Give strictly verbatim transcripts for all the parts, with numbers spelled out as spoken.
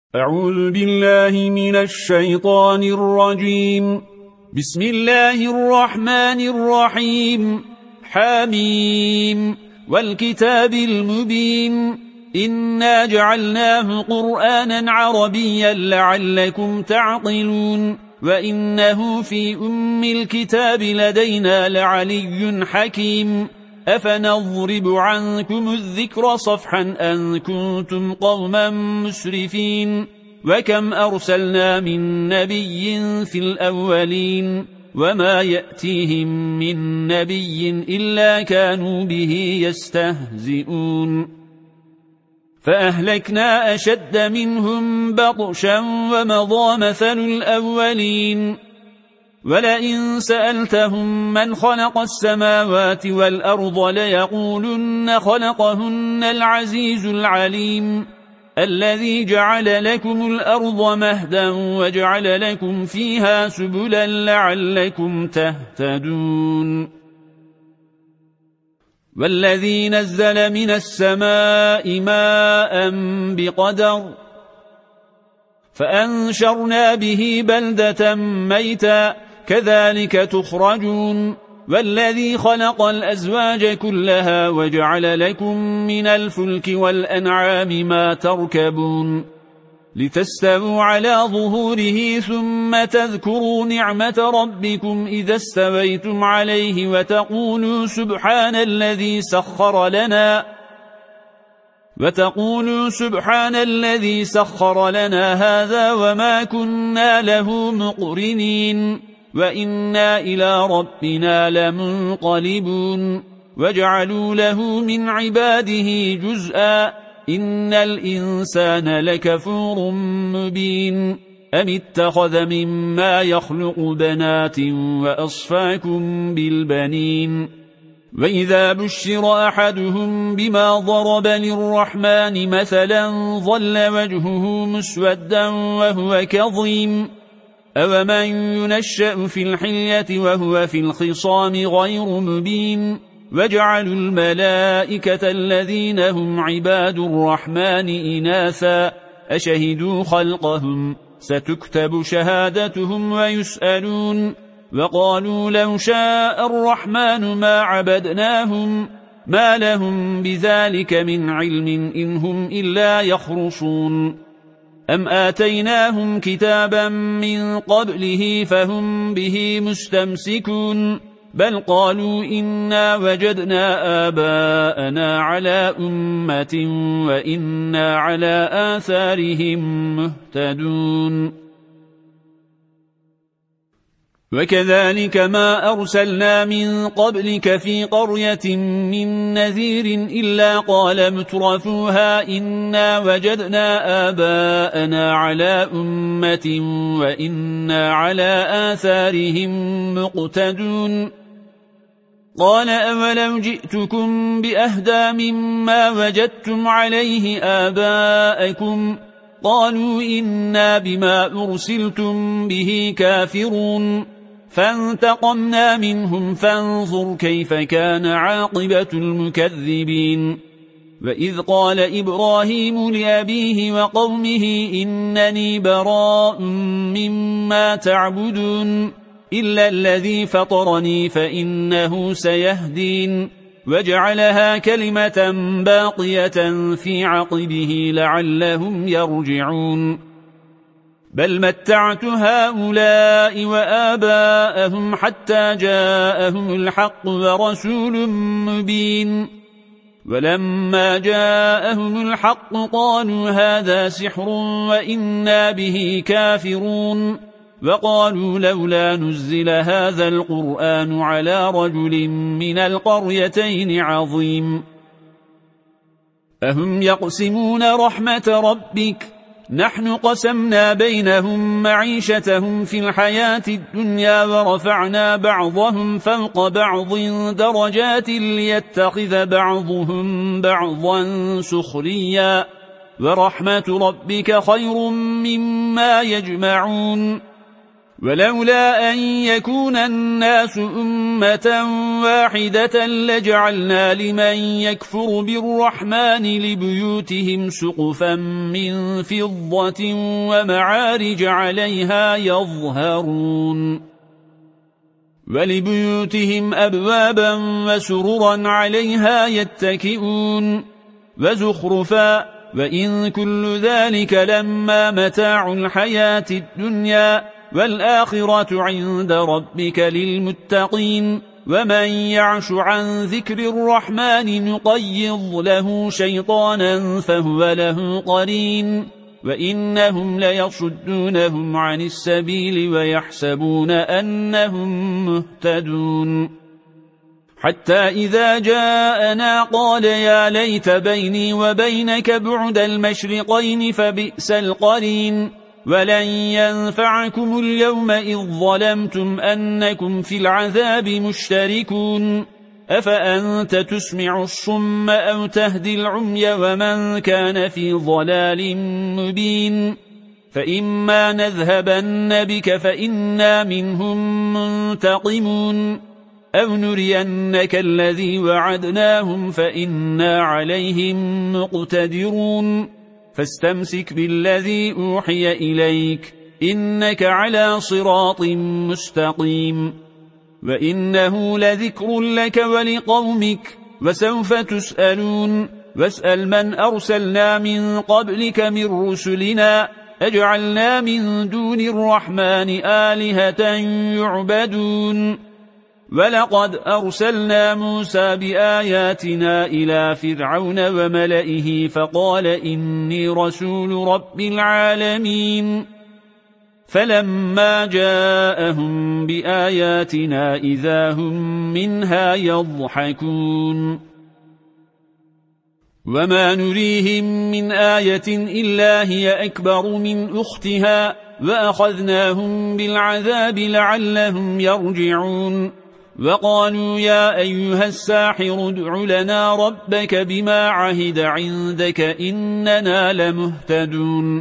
أعوذ بالله من الشيطان الرجيم. بسم الله الرحمن الرحيم. حميم والكتاب المبين إنا جعلناه قرآنا عربيا لعلكم تعقلون وإنه في أم الكتاب لدينا لعلي حكيم أفنضرب عنكم الذكر صفحا أن كنتم قوما مسرفين وكم أرسلنا من نبي في الأولين وما يأتيهم من نبي إلا كانوا به يستهزئون فأهلكنا أشد منهم بطشا ومضى مثل الأولين ولئن سألتهم من خلق السماوات والأرض ليقولن خلقهن العزيز العليم الذي جعل لكم الأرض مهدا وجعل لكم فيها سبلا لعلكم تهتدون والذي نزل من السماء ماء بقدر فأنشرنا به بلدة ميتا كذلك تخرجون والذي خلق الأزواج كلها وجعل لكم من الفلك والأنعام ما تركبون لتستووا على ظهوره ثم تذكروا نعمة ربكم إذا استويتم عليه وتقولوا سبحان الذي سخر لنا وتقولوا سبحان الذي سخر لنا هذا وما كنا له مقرنين وإنا إلى ربنا لمنقلبون وجعلوا له من عباده جزءا إن الإنسان لكفور مبين أم اتخذ مما يخلق بنات وأصفاكم بالبنين وإذا بشر أحدهم بما ضرب للرحمن مثلا ظل وجهه مسودا وهو كظيم أومن ينشأ في الحلية وهو في الخصام غير مبين وجعلوا الملائكة الذين هم عباد الرحمن إناثا أشهدوا خلقهم ستكتب شهادتهم ويسألون وقالوا لو شاء الرحمن ما عبدناهم ما لهم بذلك من علم إن هم إلا يخرصون أم آتيناهم كتابا من قبله فهم به مستمسكون بل قالوا إنا وجدنا آباءنا على أمة وإنا على آثارهم مهتدون وكذلك ما أرسلنا من قبلك في قرية من نذير إلا قال مترفوها إنا وجدنا آباءنا على أمة وإنا على آثارهم مقتدون قال أولو جئتكم بأهدى مما وجدتم عليه آباءكم قالوا إنا بما أرسلتم به كافرون فانتقمنا منهم فانظر كيف كان عاقبة المكذبين وإذ قال إبراهيم لأبيه وقومه إنني براء مما تعبدون إلا الذي فطرني فإنه سيهدين وجعلها كلمة باقية في عقبه لعلهم يرجعون بل متعت هؤلاء وآباءهم حتى جاءهم الحق ورسول مبين ولما جاءهم الحق قالوا هذا سحر وإنا به كافرون وقالوا لولا نزل هذا القرآن على رجل من القريتين عظيم أهم يقسمون رحمة ربك نحن قسمنا بينهم معيشتهم في الحياة الدنيا ورفعنا بعضهم فوق بعض درجات ليتخذ بعضهم بعضا سخريا ورحمة ربك خير مما يجمعون ولولا أن يكون الناس أمة واحدة لجعلنا لمن يكفر بالرحمن لبيوتهم سقفا من فضة ومعارج عليها يظهرون ولبيوتهم أبوابا وسررا عليها يتكئون وزخرفا وإن كل ذلك لما متاع الحياة الدنيا والآخرة عند ربك للمتقين ومن يعش عن ذكر الرحمن نقيض له شيطانا فهو له قرين وإنهم ليصدونهم عن السبيل ويحسبون أنهم مهتدون حتى إذا جاءنا قال يا ليت بيني وبينك بعد المشرقين فبئس القرين ولن ينفعكم اليوم إذ ظلمتم أنكم في العذاب مشتركون أفأنت تسمع الصم أو تهدي العمي ومن كان في ضلال مبين فإما نذهبن بك فإنا منهم منتقمون أو نرينك الذي وعدناهم فإنا عليهم مقتدرون فاستمسك بالذي أوحي إليك إنك على صراط مستقيم وإنه لذكر لك ولقومك وسوف تسألون واسأل من أرسلنا من قبلك من رسلنا أجعلنا من دون الرحمن آلهة يعبدون ولقد أرسلنا موسى بآياتنا إلى فرعون وملئه فقال إني رسول رب العالمين فلما جاءهم بآياتنا إذا هم منها يضحكون وما نريهم من آية إلا هي أكبر من أختها وأخذناهم بالعذاب لعلهم يرجعون وقالوا يا أيها الساحر ادع لنا ربك بما عهد عندك إننا لمهتدون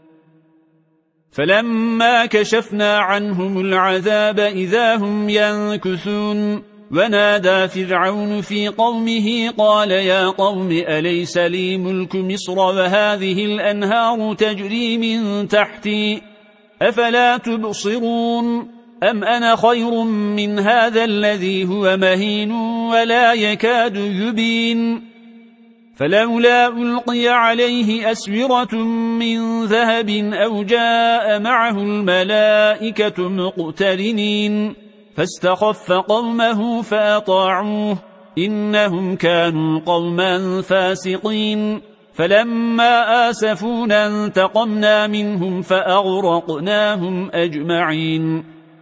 فلما كشفنا عنهم العذاب إذا هم ينكثون ونادى فرعون في قومه قال يا قوم أليس لي ملك مصر وهذه الأنهار تجري من تحتي أفلا تبصرون أم أنا خير من هذا الذي هو مهين ولا يكاد يبين فلولا ألقي عليه أسورة من ذهب أو جاء معه الملائكة مقترنين فاستخف قومه فأطاعوه إنهم كانوا قوما فاسقين فلما آسفونا انتقمنا منهم فأغرقناهم أجمعين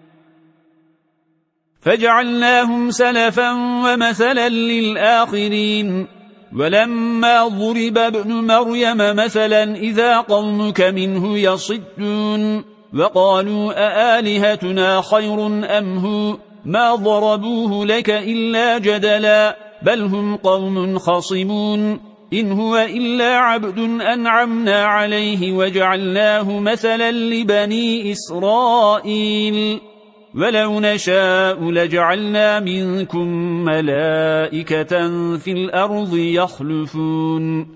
فجعلناهم سلفا ومثلا للآخرين ولما ضرب ابن مريم مثلا إذا قومك منه يصدون وقالوا أآلهتنا خير أم هو ما ضربوه لك إلا جدلا بل هم قوم خصمون إن هو إلا عبد أنعمنا عليه وجعلناه مثلا لبني إسرائيل ولو نشاء لجعلنا منكم ملائكة في الأرض يخلفون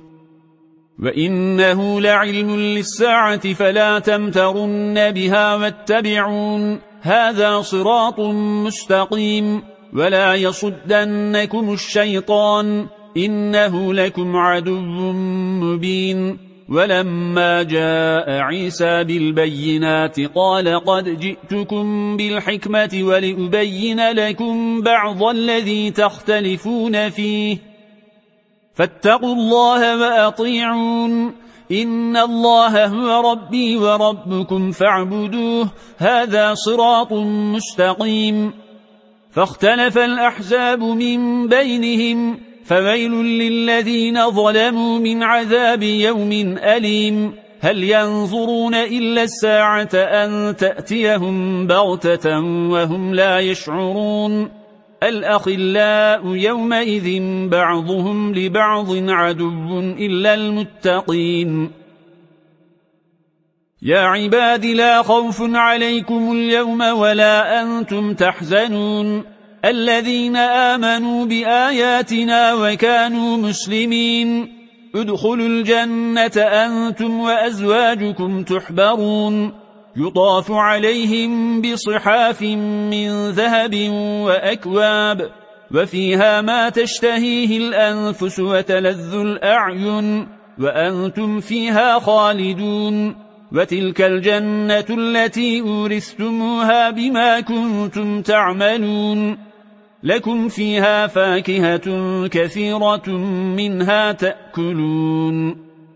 وإنه لعلم للساعة فلا تمترن بها واتبعون هذا صراط مستقيم ولا يصدنكم الشيطان إنه لكم عدو مبين ولما جاء عيسى بالبينات قال قد جئتكم بالحكمة ولأبين لكم بعض الذي تختلفون فيه فاتقوا الله وأطيعون إن الله هو ربي وربكم فاعبدوه هذا صراط مستقيم فاختلف الأحزاب من بينهم فويل للذين ظلموا من عذاب يوم أليم هل ينظرون إلا الساعة أن تأتيهم بغتة وهم لا يشعرون الأخلاء يومئذ بعضهم لبعض عدو إلا المتقين يا عباد لا خوف عليكم اليوم ولا أنتم تحزنون الذين آمنوا بآياتنا وكانوا مسلمين ادخلوا الجنة أنتم وأزواجكم تحبرون يطاف عليهم بصحاف من ذهب وأكواب وفيها ما تشتهيه الأنفس وتلذ الأعين وأنتم فيها خالدون وتلك الجنة التي أورثتموها بما كنتم تعملون لكم فيها فاكهة كثيرة منها تأكلون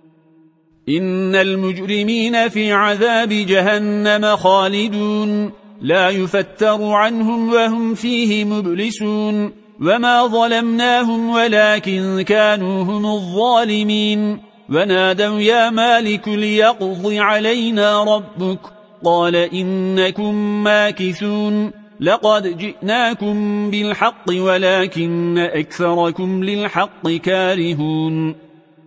إن المجرمين في عذاب جهنم خالدون لا يفتر عنهم وهم فيه مبلسون وما ظلمناهم ولكن كانوا هم الظالمين ونادوا يا مالك ليقض علينا ربك قال إنكم ماكثون لقد جئناكم بالحق ولكن أكثركم للحق كارهون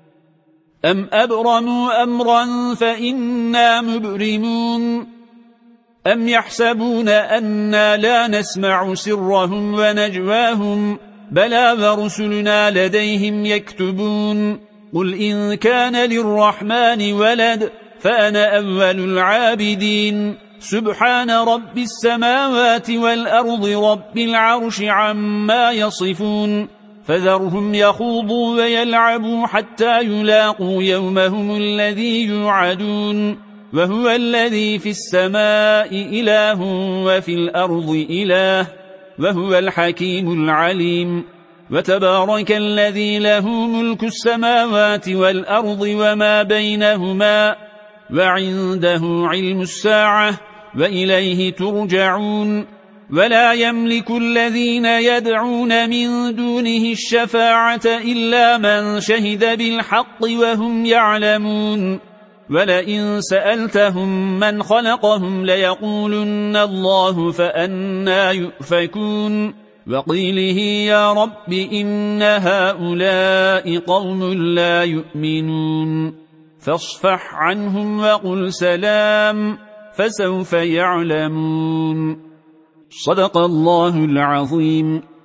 أم أبرموا أمرا فإنا مبرمون أم يحسبون أنا لا نسمع سرهم ونجواهم بلى ورسلنا لديهم يكتبون قل إن كان للرحمن ولد فأنا أول العابدين سبحان رب السماوات والأرض رب العرش عما يصفون فذرهم يخوضوا ويلعبوا حتى يلاقوا يومهم الذي يوعدون وهو الذي في السماء إله وفي الأرض إله وهو الحكيم العليم وتبارك الذي له ملك السماوات والأرض وما بينهما وعنده علم الساعة وإليه ترجعون ولا يملك الذين يدعون من دونه الشفاعة إلا من شهد بالحق وهم يعلمون ولئن سألتهم من خلقهم ليقولن الله فأنا يؤفكون وقيله يا رب إن هؤلاء قوم لا يؤمنون فاصفح عنهم وقل سلام فسوف يعلمون صدق الله العظيم.